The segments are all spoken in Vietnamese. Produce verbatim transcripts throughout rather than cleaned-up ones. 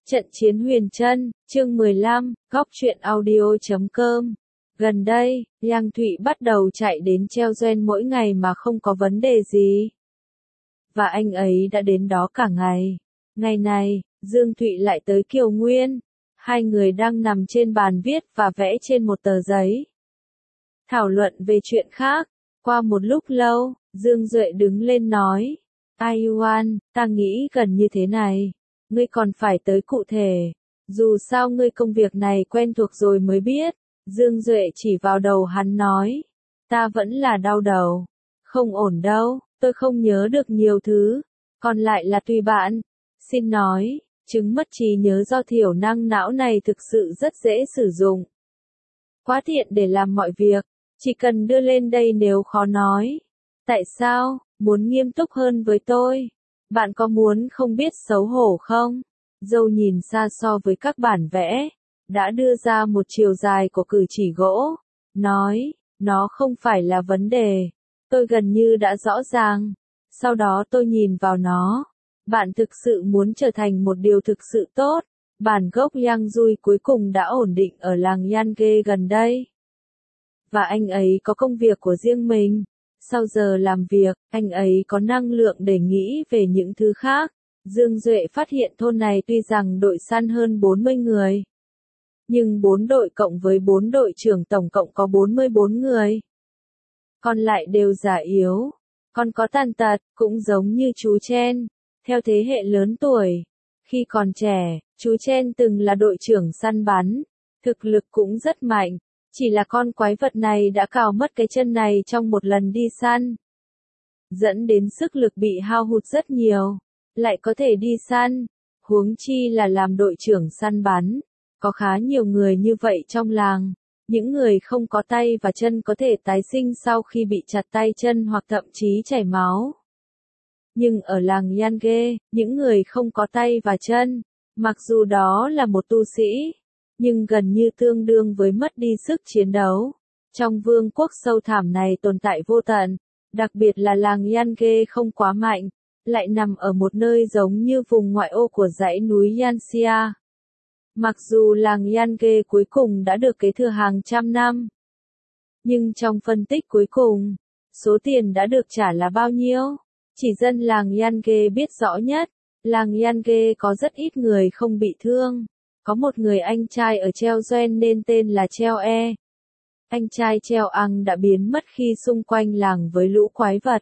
Trận chiến huyền chân, chương mười lăm, góc truyện audio chấm com. Gần đây, Giang Thụy bắt đầu chạy đến treo gen mỗi ngày mà không có vấn đề gì. Và anh ấy đã đến đó cả ngày. Ngày này, Dương Thụy lại tới Kiều Nguyên. Hai người đang nằm trên bàn viết và vẽ trên một tờ giấy. Thảo luận về chuyện khác. Qua một lúc lâu, Dương Duệ đứng lên nói. Ai Yuan, ta nghĩ gần như thế này. Ngươi còn phải tới cụ thể. Dù sao ngươi công việc này quen thuộc rồi mới biết. Dương Duệ chỉ vào đầu hắn nói. Ta vẫn là đau đầu. Không ổn đâu, tôi không nhớ được nhiều thứ. Còn lại là tùy bạn. Xin nói, chứng mất trí nhớ do thiểu năng não này thực sự rất dễ sử dụng. Quá tiện để làm mọi việc. Chỉ cần đưa lên đây nếu khó nói. Tại sao, muốn nghiêm túc hơn với tôi? Bạn có muốn không biết xấu hổ không? Dâu nhìn xa so với các bản vẽ, đã đưa ra một chiều dài của cử chỉ gỗ, nói, nó không phải là vấn đề. Tôi gần như đã rõ ràng. Sau đó tôi nhìn vào nó. Bạn thực sự muốn trở thành một điều thực sự tốt. Bản gốc Yang Dui cuối cùng đã ổn định ở làng Yange gần đây. Và anh ấy có công việc của riêng mình. Sau giờ làm việc, anh ấy có năng lượng để nghĩ về những thứ khác. Dương Duệ phát hiện thôn này tuy rằng đội săn hơn bốn mươi người. Nhưng bốn đội cộng với bốn đội trưởng tổng cộng có bốn mươi bốn người. Còn lại đều già yếu. Còn có tàn tật, cũng giống như chú Chen. Theo thế hệ lớn tuổi. Khi còn trẻ, chú Chen từng là đội trưởng săn bắn. Thực lực cũng rất mạnh. Chỉ là con quái vật này đã cào mất cái chân này trong một lần đi săn. Dẫn đến sức lực bị hao hụt rất nhiều. Lại có thể đi săn. Huống chi là làm đội trưởng săn bắn. Có khá nhiều người như vậy trong làng. Những người không có tay và chân có thể tái sinh sau khi bị chặt tay chân hoặc thậm chí chảy máu. Nhưng ở làng Yange, những người không có tay và chân, mặc dù đó là một tu sĩ, nhưng gần như tương đương với mất đi sức chiến đấu. Trong vương quốc sâu thẳm này tồn tại vô tận, đặc biệt là làng Yange không quá mạnh, lại nằm ở một nơi giống như vùng ngoại ô của dãy núi Yanxia. Mặc dù làng Yange cuối cùng đã được kế thừa hàng trăm năm, nhưng trong phân tích cuối cùng, số tiền đã được trả là bao nhiêu? Chỉ dân làng Yange biết rõ nhất, làng Yange có rất ít người không bị thương. Có một người anh trai ở Treo Doen nên tên là Treo E. Anh trai Treo Ang đã biến mất khi xung quanh làng với lũ quái vật.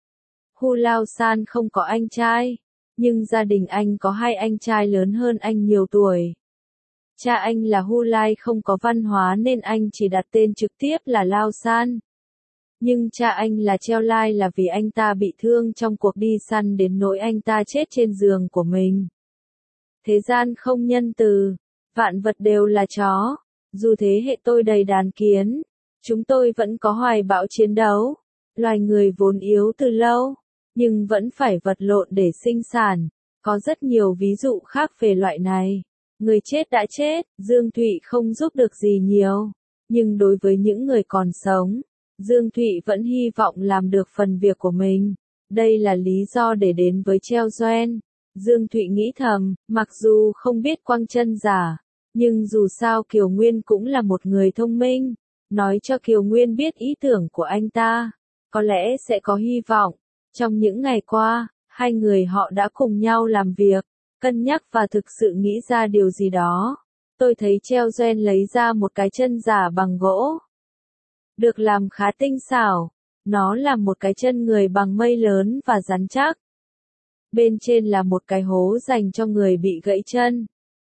Hu Lao San không có anh trai, nhưng gia đình anh có hai anh trai lớn hơn anh nhiều tuổi. Cha anh là Hu Lai không có văn hóa nên anh chỉ đặt tên trực tiếp là Lao San. Nhưng cha anh là Treo Lai là vì anh ta bị thương trong cuộc đi săn đến nỗi anh ta chết trên giường của mình. Thế gian không nhân từ, vạn vật đều là chó. Dù thế hệ tôi đầy đàn kiến, chúng tôi vẫn có hoài bão chiến đấu. Loài người vốn yếu từ lâu, nhưng vẫn phải vật lộn để sinh sản. Có rất nhiều ví dụ khác về loại này. Người chết đã chết, Dương Thụy không giúp được gì nhiều. Nhưng đối với những người còn sống, Dương Thụy vẫn hy vọng làm được phần việc của mình. Đây là lý do để đến với Treo Doen. Dương Thụy nghĩ thầm, mặc dù không biết quăng chân giả, nhưng dù sao Kiều Nguyên cũng là một người thông minh. Nói cho Kiều Nguyên biết ý tưởng của anh ta, có lẽ sẽ có hy vọng. Trong những ngày qua, hai người họ đã cùng nhau làm việc, cân nhắc và thực sự nghĩ ra điều gì đó. Tôi thấy Treo Doen lấy ra một cái chân giả bằng gỗ. Được làm khá tinh xảo. Nó là một cái chân người bằng mây lớn và rắn chắc. Bên trên là một cái hố dành cho người bị gãy chân.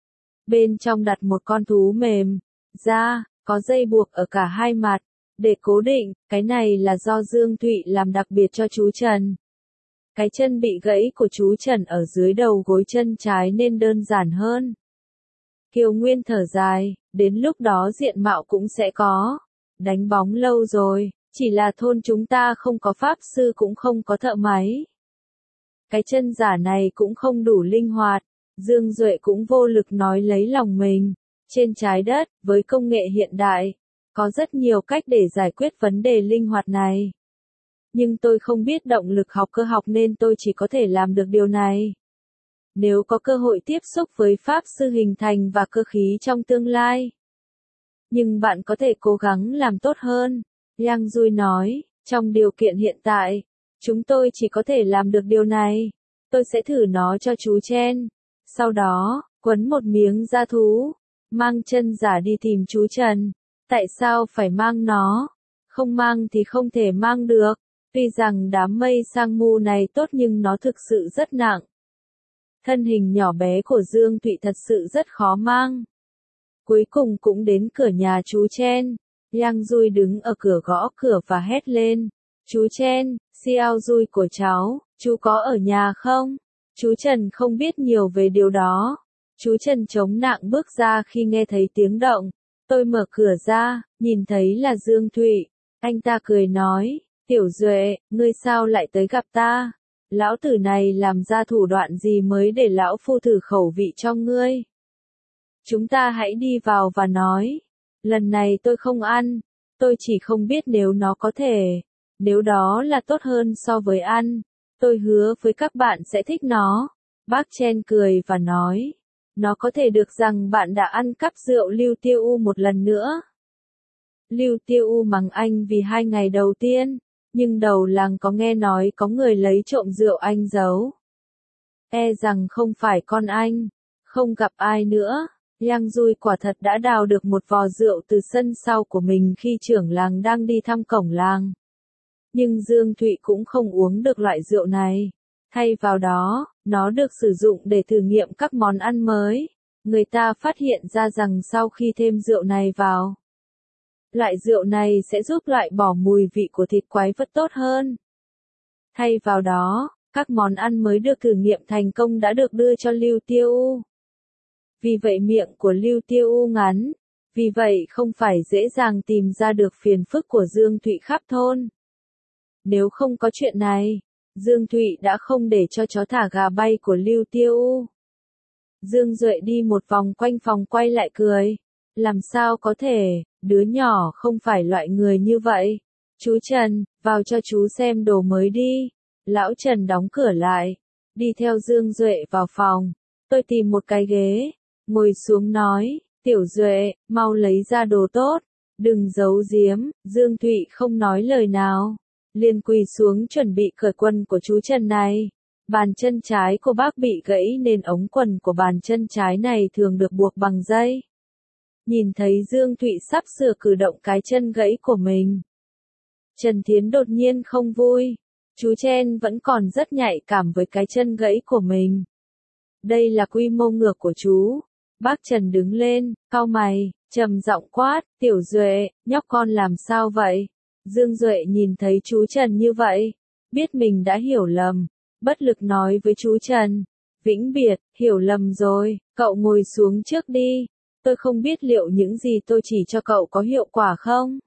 Bên trong đặt một con thú mềm, da, có dây buộc ở cả hai mặt, để cố định. Cái này là do Dương Thụy làm đặc biệt cho chú Trần. Cái chân bị gãy của chú Trần ở dưới đầu gối chân trái nên đơn giản hơn. Kiều Nguyên thở dài, đến lúc đó diện mạo cũng sẽ có. Đánh bóng lâu rồi, chỉ là thôn chúng ta không có pháp sư cũng không có thợ máy. Cái chân giả này cũng không đủ linh hoạt. Dương Duệ cũng vô lực nói lấy lòng mình. Trên trái đất, với công nghệ hiện đại, có rất nhiều cách để giải quyết vấn đề linh hoạt này. Nhưng tôi không biết động lực học cơ học nên tôi chỉ có thể làm được điều này. nếu có cơ hội tiếp xúc với Pháp Sư hình thành và cơ khí trong tương lai. Nhưng bạn có thể cố gắng làm tốt hơn, Yang Dui nói, trong điều kiện hiện tại, chúng tôi chỉ có thể làm được điều này. Tôi sẽ thử nó cho chú Chen. Sau đó, quấn một miếng da thú, mang chân giả đi tìm chú Trần. Tại sao phải mang nó? Không mang thì không thể mang được. Tuy rằng đám mây sang mu này tốt nhưng nó thực sự rất nặng. Thân hình nhỏ bé của Dương Thụy thật sự rất khó mang. Cuối cùng cũng đến cửa nhà chú Chen. Yang Dui đứng ở cửa gõ cửa và hét lên. Chú Chen, Xiao Dui của cháu, chú có ở nhà không? Chú Trần không biết nhiều về điều đó. Chú Trần chống nạng bước ra khi nghe thấy tiếng động. Tôi mở cửa ra, nhìn thấy là Dương Thụy. Anh ta cười nói, Tiểu Duệ, ngươi sao lại tới gặp ta? Lão tử này làm ra thủ đoạn gì mới để lão phu thử khẩu vị cho ngươi? Chúng ta hãy đi vào và nói. Lần này tôi không ăn, tôi chỉ không biết nếu nó có thể. Nếu đó là tốt hơn so với ăn, tôi hứa với các bạn sẽ thích nó. Bác Chen cười và nói, nó có thể được rằng bạn đã ăn cắp rượu Lưu Tiêu U một lần nữa. Lưu Tiêu U mắng anh vì hai ngày đầu tiên, nhưng đầu làng có nghe nói có người lấy trộm rượu anh giấu. E rằng không phải con anh, không gặp ai nữa. Yang Dui quả thật đã đào được một vò rượu từ sân sau của mình khi trưởng làng đang đi thăm cổng làng. Nhưng Dương Thụy cũng không uống được loại rượu này. Thay vào đó, nó được sử dụng để thử nghiệm các món ăn mới. Người ta phát hiện ra rằng sau khi thêm rượu này vào, loại rượu này sẽ giúp loại bỏ mùi vị của thịt quái vật tốt hơn. Thay vào đó, các món ăn mới được thử nghiệm thành công đã được đưa cho Lưu Tiêu U. Vì vậy miệng của Lưu Tiêu U ngắn, vì vậy không phải dễ dàng tìm ra được phiền phức của Dương Thụy khắp thôn. Nếu không có chuyện này, Dương Thụy đã không để cho chó thả gà bay của Lưu Tiêu U. Dương Duệ đi một vòng quanh phòng quay lại cười. Làm sao có thể, đứa nhỏ không phải loại người như vậy. Chú Trần, vào cho chú xem đồ mới đi. Lão Trần đóng cửa lại, đi theo Dương Duệ vào phòng. Tôi tìm một cái ghế, ngồi xuống nói, Tiểu Duệ, mau lấy ra đồ tốt, đừng giấu giếm. Dương Thụy không nói lời nào, liền quỳ xuống chuẩn bị cởi quần của chú Trần này. Bàn chân trái của bác bị gãy nên ống quần của bàn chân trái này thường được buộc bằng dây. Nhìn thấy Dương Thụy sắp sửa cử động cái chân gãy của mình, Trần Thiến đột nhiên không vui. Chú Chen vẫn còn rất nhạy cảm với cái chân gãy của mình. Đây là quy mô ngược của chú. Bác Trần đứng lên, cau mày, trầm giọng quát, Tiểu Duệ, nhóc con làm sao vậy? Dương Duệ nhìn thấy chú Trần như vậy, biết mình đã hiểu lầm, bất lực nói với chú Trần, vĩnh biệt, hiểu lầm rồi, cậu ngồi xuống trước đi, tôi không biết liệu những gì tôi chỉ cho cậu có hiệu quả không?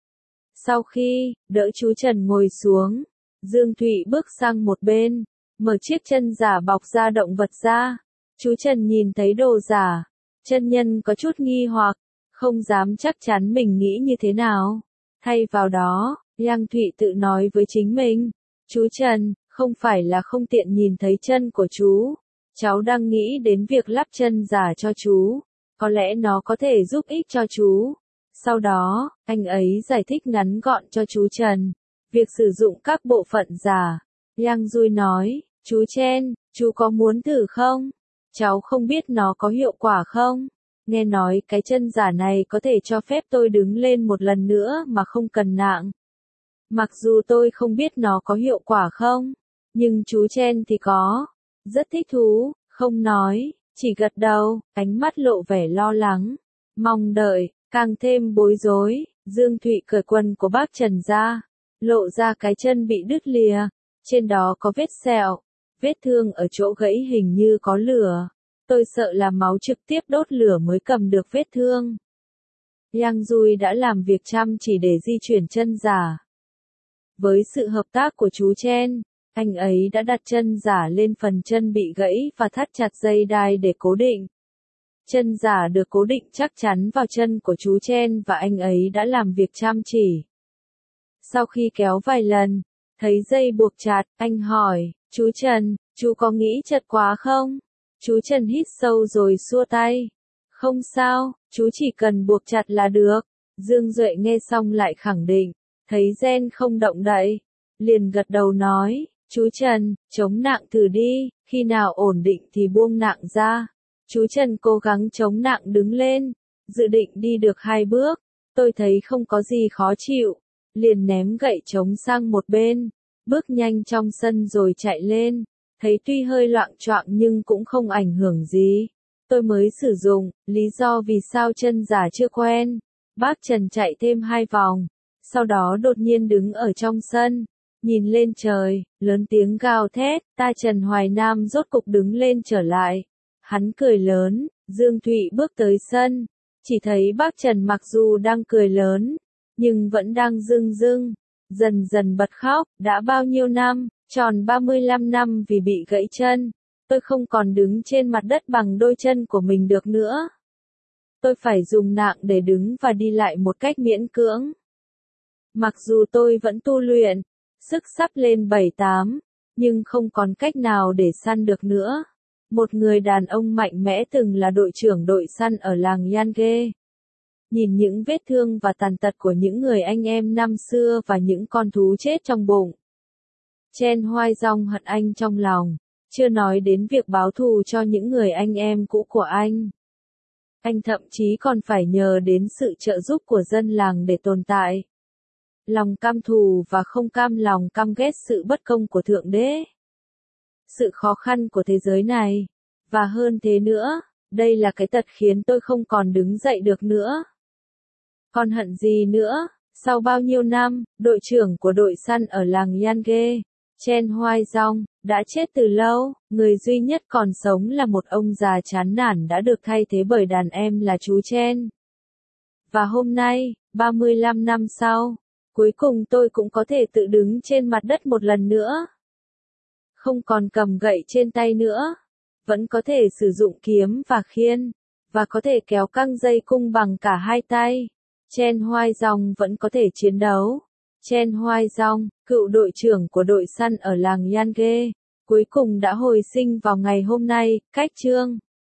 Sau khi, đỡ chú Trần ngồi xuống, Dương Thụy bước sang một bên, mở chiếc chân giả bọc da động vật ra. Chú Trần nhìn thấy đồ giả, chân nhân có chút nghi hoặc, không dám chắc chắn mình nghĩ như thế nào. Thay vào đó, Yang Thụy tự nói với chính mình, chú Trần, không phải là không tiện nhìn thấy chân của chú. Cháu đang nghĩ đến việc lắp chân giả cho chú, có lẽ nó có thể giúp ích cho chú. Sau đó, anh ấy giải thích ngắn gọn cho chú Trần, việc sử dụng các bộ phận giả. Yang Dui nói, chú Chen, chú có muốn thử không? Cháu không biết nó có hiệu quả không? Nghe nói cái chân giả này có thể cho phép tôi đứng lên một lần nữa mà không cần nạng. Mặc dù tôi không biết nó có hiệu quả không, nhưng chú Chen thì có. Rất thích thú, không nói, chỉ gật đầu, ánh mắt lộ vẻ lo lắng, mong đợi, càng thêm bối rối. Dương Thụy cởi quần của bác Trần ra, lộ ra cái chân bị đứt lìa, trên đó có vết sẹo, vết thương ở chỗ gãy hình như có lửa. Tôi sợ là máu trực tiếp đốt lửa mới cầm được vết thương. Yang Dui đã làm việc chăm chỉ để di chuyển chân giả. Với sự hợp tác của chú Chen, anh ấy đã đặt chân giả lên phần chân bị gãy và thắt chặt dây đai để cố định. Chân giả được cố định chắc chắn vào chân của chú Chen và anh ấy đã làm việc chăm chỉ. Sau khi kéo vài lần, thấy dây buộc chặt, anh hỏi, chú Trần, chú có nghĩ chật quá không? Chú Trần hít sâu rồi xua tay. Không sao, chú chỉ cần buộc chặt là được. Dương Duệ nghe xong lại khẳng định, thấy Gen không động đậy, liền gật đầu nói, chú Trần, chống nặng thử đi, khi nào ổn định thì buông nặng ra. Chú Trần cố gắng chống nặng đứng lên, dự định đi được hai bước, tôi thấy không có gì khó chịu, liền ném gậy chống sang một bên, bước nhanh trong sân rồi chạy lên, thấy tuy hơi loạng choạng nhưng cũng không ảnh hưởng gì. Tôi mới sử dụng, lý do vì sao chân giả chưa quen. Bác Trần chạy thêm hai vòng, sau đó đột nhiên đứng ở trong sân, nhìn lên trời, lớn tiếng gào thét, ta Trần Hoài Nam rốt cục đứng lên trở lại. Hắn cười lớn, Dương Thụy bước tới sân, chỉ thấy bác Trần mặc dù đang cười lớn, nhưng vẫn đang rưng rưng, dần dần bật khóc, đã bao nhiêu năm, tròn ba mươi lăm năm vì bị gãy chân, tôi không còn đứng trên mặt đất bằng đôi chân của mình được nữa. Tôi phải dùng nạng để đứng và đi lại một cách miễn cưỡng. Mặc dù tôi vẫn tu luyện, sức sắp lên bảy tám, nhưng không còn cách nào để săn được nữa. Một người đàn ông mạnh mẽ từng là đội trưởng đội săn ở làng Yange. Nhìn những vết thương và tàn tật của những người anh em năm xưa và những con thú chết trong bụng. Chen Hoai Dong hận anh trong lòng, chưa nói đến việc báo thù cho những người anh em cũ của anh. Anh thậm chí còn phải nhờ đến sự trợ giúp của dân làng để tồn tại. Lòng căm thù và không cam lòng căm ghét sự bất công của Thượng Đế. Sự khó khăn của thế giới này. Và hơn thế nữa, đây là cái tật khiến tôi không còn đứng dậy được nữa. Còn hận gì nữa, sau bao nhiêu năm, đội trưởng của đội săn ở làng Yange, Chen Hoai Dong, đã chết từ lâu, người duy nhất còn sống là một ông già chán nản đã được thay thế bởi đàn em là chú Chen. Và hôm nay, ba mươi lăm năm sau, cuối cùng tôi cũng có thể tự đứng trên mặt đất một lần nữa. Không còn cầm gậy trên tay nữa, vẫn có thể sử dụng kiếm và khiên, và có thể kéo căng dây cung bằng cả hai tay. Chen Hoai Dong vẫn có thể chiến đấu. Chen Hoai Dong, cựu đội trưởng của đội săn ở làng Yange, cuối cùng đã hồi sinh vào ngày hôm nay, cách chương